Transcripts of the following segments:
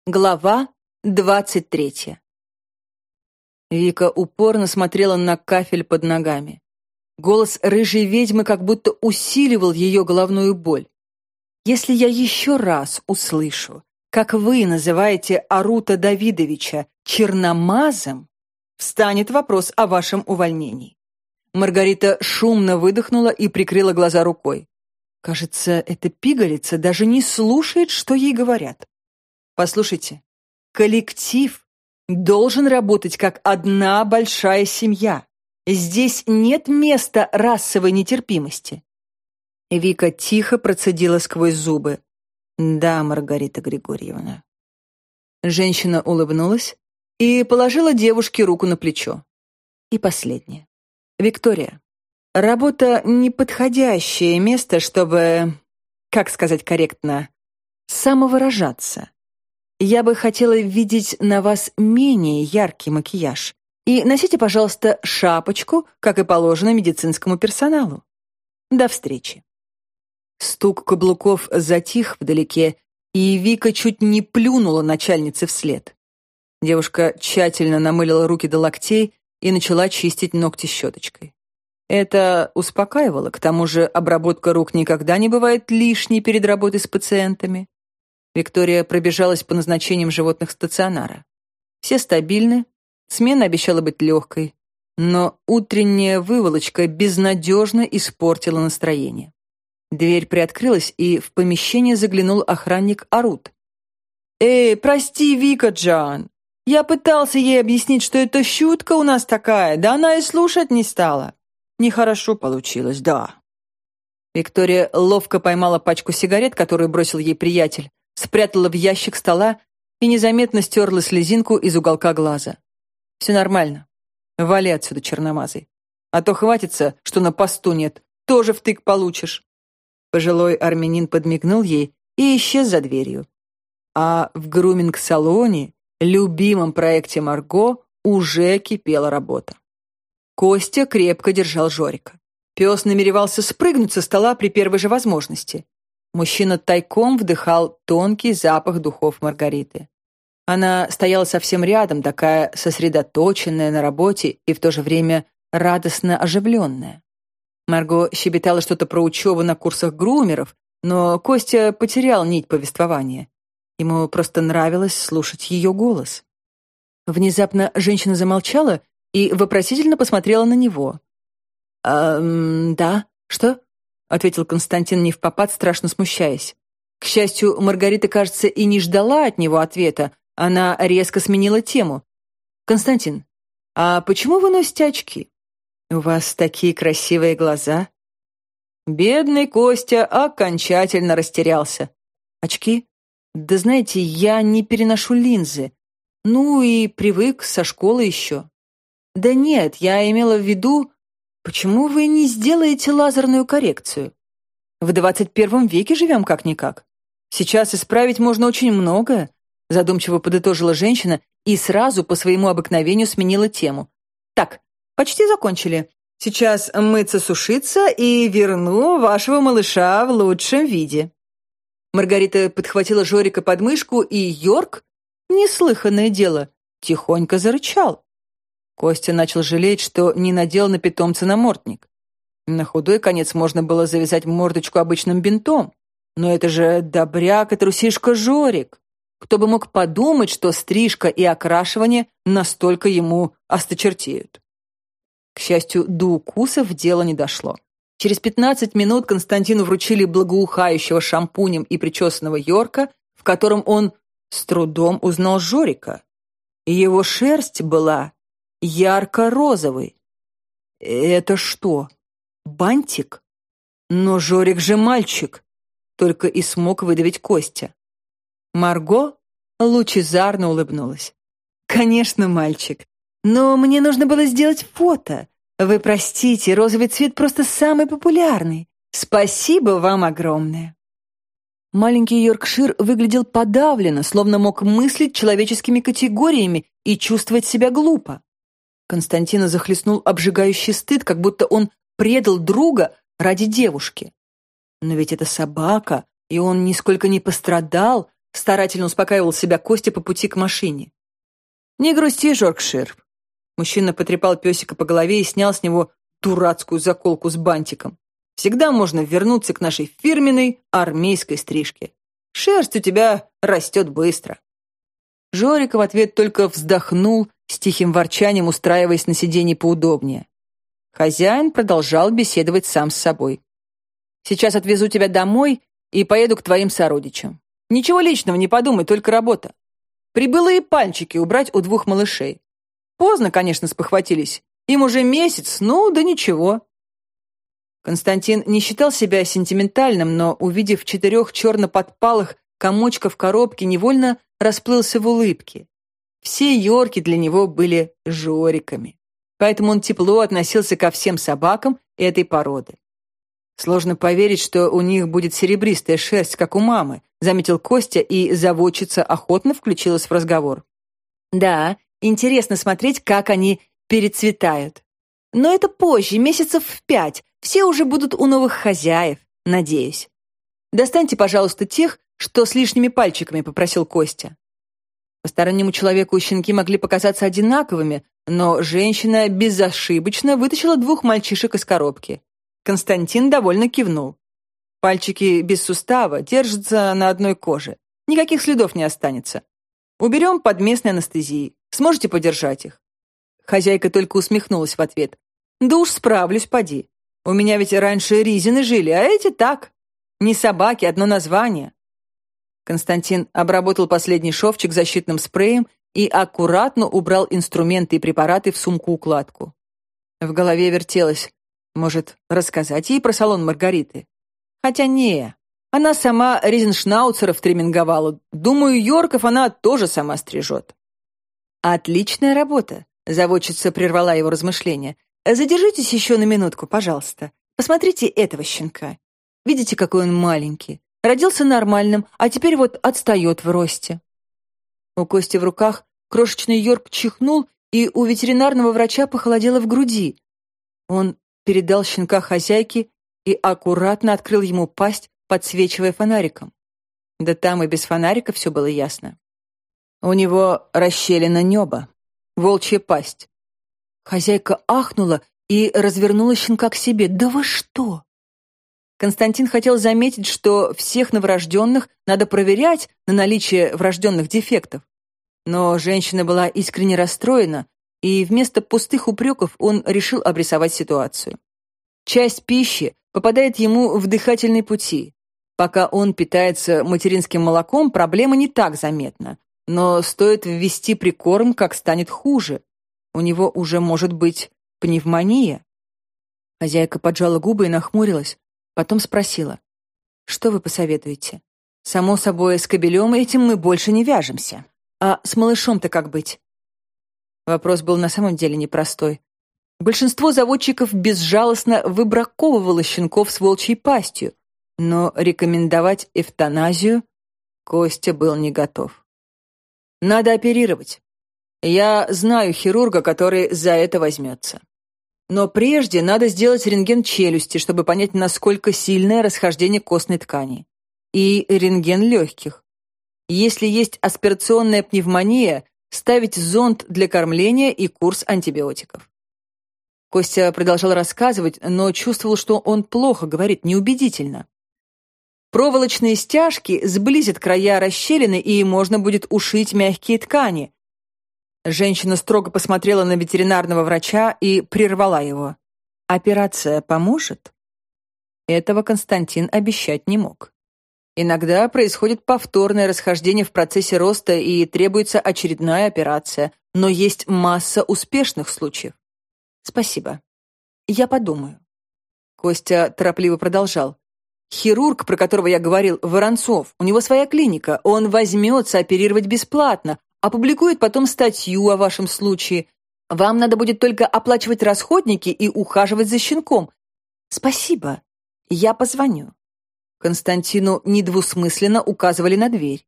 Глава 23. Вика упорно смотрела на кафель под ногами. Голос рыжей ведьмы как будто усиливал ее головную боль. «Если я еще раз услышу, как вы называете Арута Давидовича черномазом, встанет вопрос о вашем увольнении». Маргарита шумно выдохнула и прикрыла глаза рукой. Кажется, эта пигалица даже не слушает, что ей говорят. Послушайте, коллектив должен работать как одна большая семья. Здесь нет места расовой нетерпимости. Вика тихо процедила сквозь зубы. Да, Маргарита Григорьевна. Женщина улыбнулась и положила девушке руку на плечо. И последнее. Виктория, работа — неподходящее место, чтобы, как сказать корректно, самовыражаться. Я бы хотела видеть на вас менее яркий макияж. И носите, пожалуйста, шапочку, как и положено медицинскому персоналу. До встречи. Стук каблуков затих вдалеке, и Вика чуть не плюнула начальнице вслед. Девушка тщательно намылила руки до локтей и начала чистить ногти щеточкой. Это успокаивало, к тому же обработка рук никогда не бывает лишней перед работой с пациентами. Виктория пробежалась по назначениям животных стационара. Все стабильны, смена обещала быть легкой, но утренняя выволочка безнадежно испортила настроение. Дверь приоткрылась, и в помещение заглянул охранник Арут. «Эй, прости, Вика Джан, я пытался ей объяснить, что это шутка у нас такая, да она и слушать не стала. Нехорошо получилось, да». Виктория ловко поймала пачку сигарет, которую бросил ей приятель, спрятала в ящик стола и незаметно стерла слезинку из уголка глаза. «Все нормально. Вали отсюда, черномазый. А то хватится, что на посту нет. Тоже втык получишь». Пожилой армянин подмигнул ей и исчез за дверью. А в груминг-салоне, любимом проекте Марго, уже кипела работа. Костя крепко держал Жорика. Пес намеревался спрыгнуть со стола при первой же возможности. Мужчина тайком вдыхал тонкий запах духов Маргариты. Она стояла совсем рядом, такая сосредоточенная на работе и в то же время радостно оживленная. Марго щебетала что-то про учебу на курсах грумеров, но Костя потерял нить повествования. Ему просто нравилось слушать ее голос. Внезапно женщина замолчала и вопросительно посмотрела на него. «Да, что?» — ответил Константин невпопад, страшно смущаясь. К счастью, Маргарита, кажется, и не ждала от него ответа. Она резко сменила тему. «Константин, а почему вы носите очки? У вас такие красивые глаза». Бедный Костя окончательно растерялся. «Очки? Да знаете, я не переношу линзы. Ну и привык со школы еще». «Да нет, я имела в виду, почему вы не сделаете лазерную коррекцию? В 21 веке живем как-никак. Сейчас исправить можно очень многое», задумчиво подытожила женщина и сразу по своему обыкновению сменила тему. «Так, почти закончили. Сейчас мыться, сушиться и верну вашего малыша в лучшем виде». Маргарита подхватила Жорика под мышку, и Йорк, неслыханное дело, тихонько зарычал. Костя начал жалеть, что не надел на питомца намордник. На худой конец можно было завязать мордочку обычным бинтом. Но это же добряк и трусишка Жорик. Кто бы мог подумать, что стрижка и окрашивание настолько ему осточертеют. К счастью, до укусов дело не дошло. Через 15 минут Константину вручили благоухающего шампунем и причесанного Йорка, в котором он с трудом узнал Жорика. Его шерсть была ярко-розовый. Это что, бантик? Но Жорик же мальчик, только и смог выдавить Костя. Марго лучезарно улыбнулась. Конечно, мальчик, но мне нужно было сделать фото. Вы простите, розовый цвет просто самый популярный. Спасибо вам огромное. Маленький Йоркшир выглядел подавленно, словно мог мыслить человеческими категориями и чувствовать себя глупо. Константина захлестнул обжигающий стыд, как будто он предал друга ради девушки. Но ведь это собака, и он нисколько не пострадал, Старательно успокаивал себя Костя по пути к машине. «Не грусти, Жоргшир». Мужчина потрепал песика по голове и снял с него дурацкую заколку с бантиком. «Всегда можно вернуться к нашей фирменной армейской стрижке. Шерсть у тебя растет быстро». Жорик в ответ только вздохнул, с тихим ворчанием устраиваясь на сиденье поудобнее. Хозяин продолжал беседовать сам с собой. «Сейчас отвезу тебя домой и поеду к твоим сородичам. Ничего личного, не подумай, только работа. Прибылые пальчики убрать у 2 малышей. Поздно, конечно, спохватились. Им уже месяц, ну да ничего». Константин не считал себя сентиментальным, но, увидев 4 черно-подпалых комочков в коробке, невольно расплылся в улыбке. Все йорки для него были Жориками, поэтому он тепло относился ко всем собакам этой породы. «Сложно поверить, что у них будет серебристая шерсть, как у мамы», заметил Костя, и заводчица охотно включилась в разговор. «Да, интересно смотреть, как они перецветают. Но это позже, месяцев в 5. Все уже будут у новых хозяев, надеюсь. Достаньте, пожалуйста, тех, что с лишними пальчиками», — попросил Костя. Постороннему человеку щенки могли показаться одинаковыми, но женщина безошибочно вытащила 2 мальчишек из коробки. Константин довольно кивнул. Пальчики без сустава держатся на одной коже. Никаких следов не останется. Уберем под местной анестезией. Сможете подержать их?» Хозяйка только усмехнулась в ответ. «Да уж справлюсь, поди. У меня ведь раньше ризины жили, а эти так. Не собаки, одно название». Константин обработал последний шовчик защитным спреем и аккуратно убрал инструменты и препараты в сумку-укладку. В голове вертелось: может, рассказать ей про салон Маргариты? Хотя не, она сама ризеншнауцеров треминговала. Думаю, йорков она тоже сама стрижет. «Отличная работа», — заводчица прервала его размышления. «Задержитесь еще на минутку, пожалуйста. Посмотрите этого щенка. Видите, какой он маленький? Родился нормальным, а теперь вот отстает в росте». У Кости в руках крошечный йорк чихнул, и у ветеринарного врача похолодело в груди. Он передал щенка хозяйке и аккуратно открыл ему пасть, подсвечивая фонариком. Да там и без фонарика все было ясно. У него расщелина неба, волчья пасть. Хозяйка ахнула и развернула щенка к себе. «Да вы что?» Константин хотел заметить, что всех новорожденных надо проверять на наличие врожденных дефектов. Но женщина была искренне расстроена, и вместо пустых упреков он решил обрисовать ситуацию. Часть пищи попадает ему в дыхательные пути. Пока он питается материнским молоком, проблема не так заметна. Но стоит ввести прикорм, как станет хуже. У него уже может быть пневмония. Хозяйка поджала губы и нахмурилась. Потом спросила: «Что вы посоветуете? Само собой, с кобелем этим мы больше не вяжемся. А с малышом-то как быть?» Вопрос был на самом деле непростой. Большинство заводчиков безжалостно выбраковывало щенков с волчьей пастью, но рекомендовать эвтаназию Костя был не готов. «Надо оперировать. Я знаю хирурга, который за это возьмется. Но прежде надо сделать рентген челюсти, чтобы понять, насколько сильное расхождение костной ткани. И рентген легких. Если есть аспирационная пневмония, ставить зонд для кормления и курс антибиотиков». Костя продолжал рассказывать, но чувствовал, что он плохо говорит, неубедительно. Проволочные стяжки сблизят края расщелины, и можно будет ушить мягкие ткани. Женщина строго посмотрела на ветеринарного врача и прервала его. «Операция поможет?» Этого Константин обещать не мог. Иногда происходит повторное расхождение в процессе роста и требуется очередная операция, но есть масса успешных случаев. «Спасибо. Я подумаю». Костя торопливо продолжал. «Хирург, про которого я говорил, Воронцов, у него своя клиника, он возьмется оперировать бесплатно, опубликует потом статью о вашем случае. Вам надо будет только оплачивать расходники и ухаживать за щенком. Спасибо. Я позвоню». Константину недвусмысленно указывали на дверь.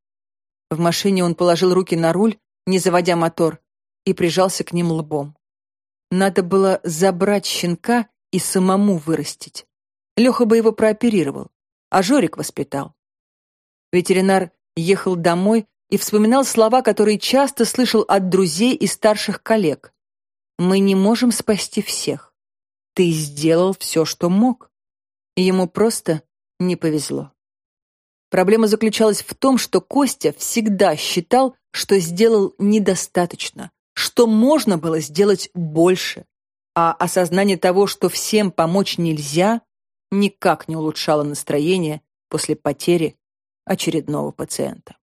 В машине он положил руки на руль, не заводя мотор, и прижался к ним лбом. Надо было забрать щенка и самому вырастить. Леха бы его прооперировал, а Жорик воспитал. Ветеринар Ехал домой и вспоминал слова, которые часто слышал от друзей и старших коллег. «Мы не можем спасти всех. Ты сделал все, что мог». Ему просто не повезло. Проблема заключалась в том, что Костя всегда считал, что сделал недостаточно, что можно было сделать больше, а осознание того, что всем помочь нельзя, никак не улучшало настроение после потери очередного пациента.